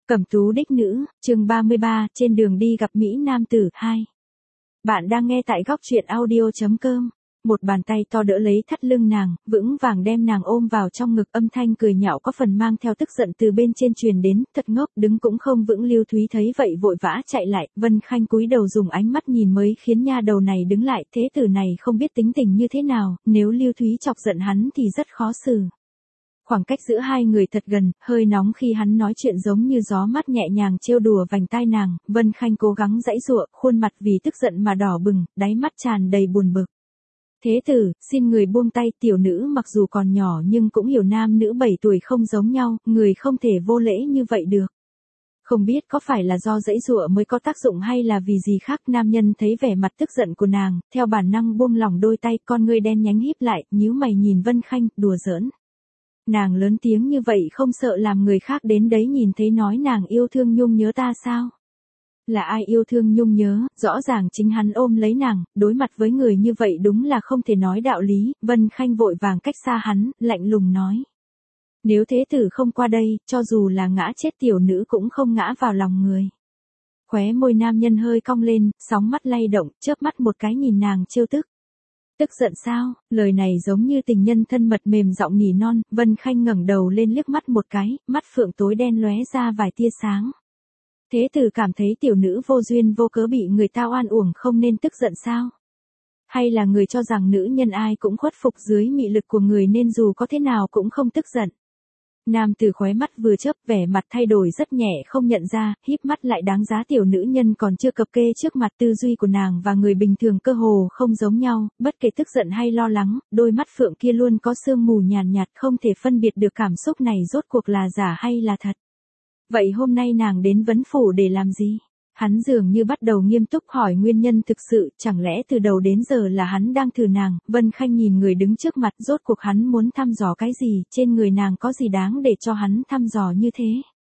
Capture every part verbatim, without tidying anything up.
Cẩm tú đích nữ, chương ba mươi ba, trên đường đi gặp Mỹ Nam tử, hai. Bạn đang nghe tại góc truyện audio.com. Một bàn tay to đỡ lấy thắt lưng nàng, vững vàng đem nàng ôm vào trong ngực, âm thanh cười nhạo có phần mang theo tức giận từ bên trên truyền đến, thật ngốc, đứng cũng không vững. Lưu Thúy thấy vậy vội vã chạy lại, Vân Khanh cúi đầu dùng ánh mắt nhìn mới khiến nha đầu này đứng lại, thế tử này không biết tính tình như thế nào, nếu Lưu Thúy chọc giận hắn thì rất khó xử. Khoảng cách giữa hai người thật gần, hơi nóng khi hắn nói chuyện giống như gió mát nhẹ nhàng trêu đùa vành tai nàng, Vân Khanh cố gắng giãy giụa, khuôn mặt vì tức giận mà đỏ bừng, đáy mắt tràn đầy buồn bực. Thế tử, xin người buông tay, tiểu nữ mặc dù còn nhỏ nhưng cũng hiểu nam nữ bảy tuổi không giống nhau, người không thể vô lễ như vậy được. Không biết có phải là do giãy giụa mới có tác dụng hay là vì gì khác, nam nhân thấy vẻ mặt tức giận của nàng, theo bản năng buông lỏng đôi tay, con ngươi đen nhánh híp lại, nhíu mày nhìn Vân Khanh, đùa giỡn. Nàng lớn tiếng như vậy không sợ làm người khác đến đấy nhìn thấy nói nàng yêu thương nhung nhớ ta sao? Là ai yêu thương nhung nhớ, rõ ràng chính hắn ôm lấy nàng, đối mặt với người như vậy đúng là không thể nói đạo lý, Vân Khanh vội vàng cách xa hắn, lạnh lùng nói. Nếu thế tử không qua đây, cho dù là ngã chết tiểu nữ cũng không ngã vào lòng người. Khóe môi nam nhân hơi cong lên, sóng mắt lay động, chớp mắt một cái nhìn nàng trêu tức. Tức giận sao? Lời này giống như tình nhân thân mật mềm giọng nỉ non, Vân Khanh ngẩng đầu lên liếc mắt một cái, mắt phượng tối đen lóe ra vài tia sáng. Thế tử cảm thấy tiểu nữ vô duyên vô cớ bị người ta oan uổng không nên tức giận sao? Hay là người cho rằng nữ nhân ai cũng khuất phục dưới mị lực của người nên dù có thế nào cũng không tức giận? Nam tử khóe mắt vừa chớp, vẻ mặt thay đổi rất nhẹ không nhận ra, híp mắt lại đáng giá, tiểu nữ nhân còn chưa cập kê trước mặt, tư duy của nàng và người bình thường cơ hồ không giống nhau, bất kể tức giận hay lo lắng, đôi mắt phượng kia luôn có sương mù nhàn nhạt, không thể phân biệt được cảm xúc này rốt cuộc là giả hay là thật. Vậy hôm nay nàng đến vấn phủ để làm gì? Hắn dường như bắt đầu nghiêm túc hỏi nguyên nhân thực sự, chẳng lẽ từ đầu đến giờ là hắn đang thử nàng? Vân Khanh nhìn người đứng trước mặt, rốt cuộc hắn muốn thăm dò cái gì, trên người nàng có gì đáng để cho hắn thăm dò như thế?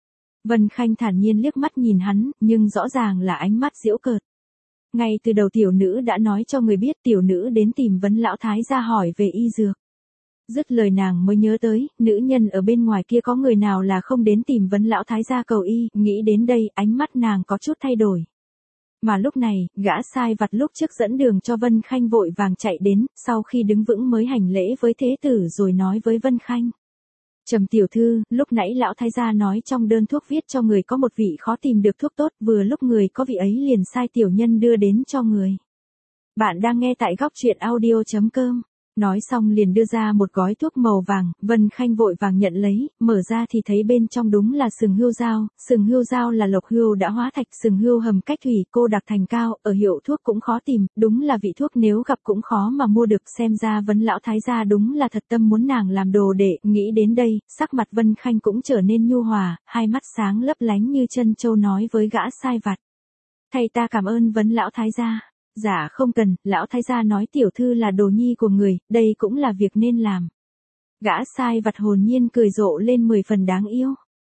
Vân Khanh thản nhiên liếc mắt nhìn hắn, nhưng rõ ràng là ánh mắt giễu cợt. Ngay từ đầu tiểu nữ đã nói cho người biết tiểu nữ đến tìm vấn lão thái gia hỏi về y dược. Dứt lời nàng mới nhớ tới, nữ nhân ở bên ngoài kia có người nào là không đến tìm vấn lão thái gia cầu y, nghĩ đến đây, ánh mắt nàng có chút thay đổi. Mà lúc này, gã sai vặt lúc trước dẫn đường cho Vân Khanh vội vàng chạy đến, sau khi đứng vững mới hành lễ với thế tử rồi nói với Vân Khanh. Trầm tiểu thư, lúc nãy lão thái gia nói trong đơn thuốc viết cho người có một vị khó tìm được thuốc tốt, vừa lúc người có vị ấy liền sai tiểu nhân đưa đến cho người. Bạn đang nghe tại góc truyện audio.com. Nói xong liền đưa ra một gói thuốc màu vàng, Vân Khanh vội vàng nhận lấy, mở ra thì thấy bên trong đúng là sừng hươu dao, sừng hươu dao là lộc hươu đã hóa thạch, sừng hươu hầm cách thủy, cô đặc thành cao, ở hiệu thuốc cũng khó tìm, đúng là vị thuốc nếu gặp cũng khó mà mua được, xem ra vấn lão thái gia đúng là thật tâm muốn nàng làm đồ đệ, nghĩ đến đây, sắc mặt Vân Khanh cũng trở nên nhu hòa, hai mắt sáng lấp lánh như chân châu nói với gã sai vặt. Thầy ta cảm ơn vấn lão thái gia. Dạ không cần, lão thái gia nói tiểu thư là đồ nhi của người, đây cũng là việc nên làm. Gã sai vặt hồn nhiên cười rộ lên mười phần đáng yêu.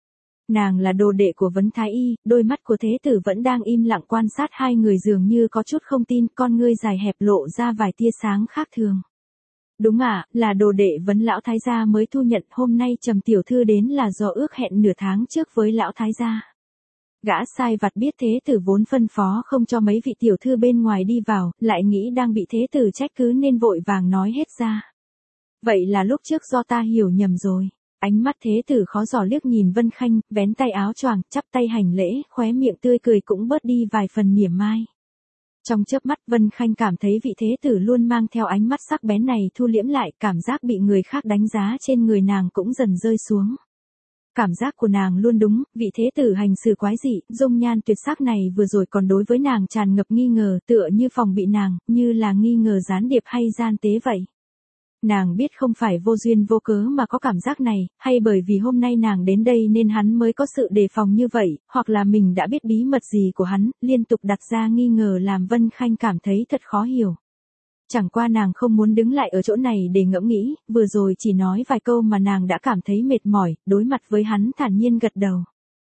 Nàng là đồ đệ của vấn thái y, đôi mắt của thế tử vẫn đang im lặng quan sát hai người dường như có chút không tin, con ngươi dài hẹp lộ ra vài tia sáng khác thường. Đúng ạ, à, là đồ đệ vấn lão thái gia mới thu nhận, hôm nay Trầm tiểu thư đến là do ước hẹn nửa tháng trước với lão thái gia. Gã sai vặt biết thế tử vốn phân phó không cho mấy vị tiểu thư bên ngoài đi vào, lại nghĩ đang bị thế tử trách cứ nên vội vàng nói hết ra. Vậy là lúc trước do ta hiểu nhầm rồi. Ánh mắt thế tử khó dò liếc nhìn Vân Khanh, vén tay áo choàng, chắp tay hành lễ, khóe miệng tươi cười cũng bớt đi vài phần mỉa mai. Trong chớp mắt Vân Khanh cảm thấy vị thế tử luôn mang theo ánh mắt sắc bén này thu liễm lại, cảm giác bị người khác đánh giá trên người nàng cũng dần rơi xuống. Cảm giác của nàng luôn đúng, vị thế tử hành xử quái dị, dung nhan tuyệt sắc này vừa rồi còn đối với nàng tràn ngập nghi ngờ, tựa như phòng bị nàng, như là nghi ngờ gián điệp hay gian tế vậy. Nàng biết không phải vô duyên vô cớ mà có cảm giác này, hay bởi vì hôm nay nàng đến đây nên hắn mới có sự đề phòng như vậy, hoặc là mình đã biết bí mật gì của hắn, liên tục đặt ra nghi ngờ làm Vân Khanh cảm thấy thật khó hiểu. Chẳng qua nàng không muốn đứng lại ở chỗ này để ngẫm nghĩ, vừa rồi chỉ nói vài câu mà nàng đã cảm thấy mệt mỏi, đối mặt với hắn thản nhiên gật đầu.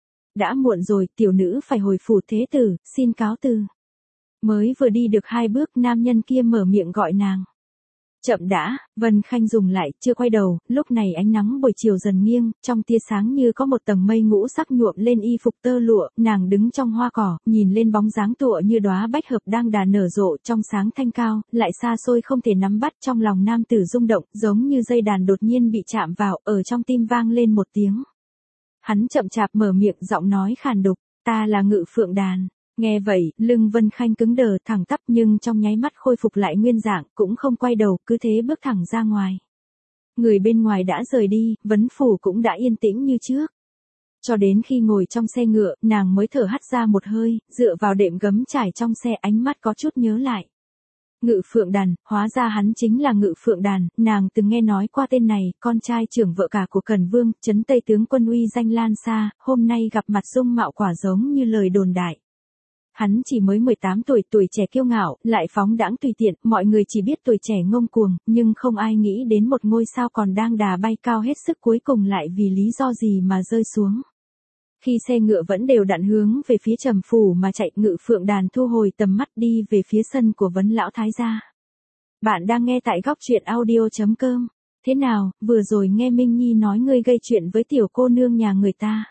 Đã muộn rồi, tiểu nữ phải hồi phủ thế tử, xin cáo từ. Mới vừa đi được hai bước nam nhân kia mở miệng gọi nàng. Chậm đã, Vân Khanh dùng lại, chưa quay đầu, lúc này ánh nắng buổi chiều dần nghiêng, trong tia sáng như có một tầng mây ngũ sắc nhuộm lên y phục tơ lụa, nàng đứng trong hoa cỏ, nhìn lên bóng dáng tựa như đóa bách hợp đang đà nở rộ trong sáng thanh cao, lại xa xôi không thể nắm bắt, trong lòng nam tử rung động, giống như dây đàn đột nhiên bị chạm vào, ở trong tim vang lên một tiếng. Hắn chậm chạp mở miệng, giọng nói khàn đục, ta là Ngự Phượng Đàn. Nghe vậy, lưng Vân Khanh cứng đờ, thẳng tắp nhưng trong nháy mắt khôi phục lại nguyên dạng, cũng không quay đầu, cứ thế bước thẳng ra ngoài. Người bên ngoài đã rời đi, vấn phủ cũng đã yên tĩnh như trước. Cho đến khi ngồi trong xe ngựa, nàng mới thở hắt ra một hơi, dựa vào đệm gấm trải trong xe, ánh mắt có chút nhớ lại. Ngự Phượng Đàn, hóa ra hắn chính là Ngự Phượng Đàn, nàng từng nghe nói qua tên này, con trai trưởng vợ cả của Cẩn Vương, trấn Tây tướng quân uy danh lan xa, hôm nay gặp mặt dung mạo quả giống như lời đồn đại. Hắn chỉ mới mười tám tuổi, tuổi trẻ kiêu ngạo, lại phóng đãng tùy tiện, mọi người chỉ biết tuổi trẻ ngông cuồng, nhưng không ai nghĩ đến một ngôi sao còn đang đà bay cao hết sức cuối cùng lại vì lý do gì mà rơi xuống. Khi xe ngựa vẫn đều đặn hướng về phía Trầm phủ mà chạy, Ngự Phượng Đàn thu hồi tầm mắt đi về phía sân của Vấn lão thái gia. Bạn đang nghe tại góc truyện audio chấm com. Thế nào, vừa rồi nghe Minh Nhi nói ngươi gây chuyện với tiểu cô nương nhà người ta.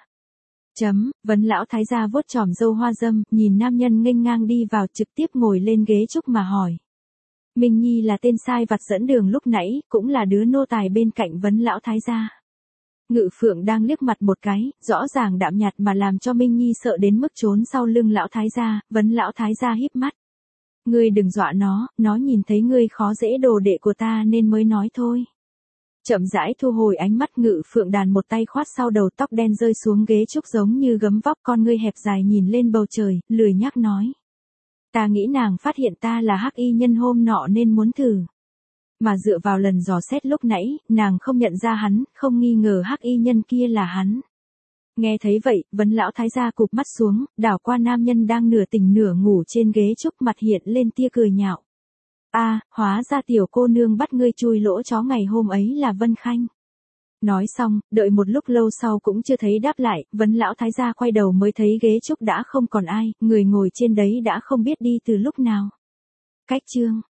Chấm, Vấn lão thái gia vuốt chòm râu hoa dâm, nhìn nam nhân nghênh ngang đi vào, trực tiếp ngồi lên ghế trúc mà hỏi. Minh Nhi là tên sai vặt dẫn đường lúc nãy, cũng là đứa nô tài bên cạnh Vấn lão thái gia. Ngự Phượng đang liếc mặt một cái, rõ ràng đạm nhạt mà làm cho Minh Nhi sợ đến mức trốn sau lưng lão thái gia. Vấn lão thái gia híp mắt. Ngươi đừng dọa nó, nó nhìn thấy ngươi khó dễ đồ đệ của ta nên mới nói thôi. Chậm rãi thu hồi ánh mắt, Ngự Phượng Đàn một tay khoát sau đầu, tóc đen rơi xuống ghế trúc giống như gấm vóc, con ngươi hẹp dài nhìn lên bầu trời, lười nhác nói. Ta nghĩ nàng phát hiện ta là hắc y nhân hôm nọ nên muốn thử. Mà dựa vào lần dò xét lúc nãy, nàng không nhận ra hắn, không nghi ngờ hắc y nhân kia là hắn. Nghe thấy vậy, Vấn lão thái gia cụp mắt xuống, đảo qua nam nhân đang nửa tỉnh nửa ngủ trên ghế trúc, mặt hiện lên tia cười nhạo. A, à, hóa ra tiểu cô nương bắt ngươi chui lỗ chó ngày hôm ấy là Vân Khanh. Nói xong, đợi một lúc lâu sau cũng chưa thấy đáp lại, Vấn lão thái gia quay đầu mới thấy ghế trúc đã không còn ai, người ngồi trên đấy đã không biết đi từ lúc nào. Cách chương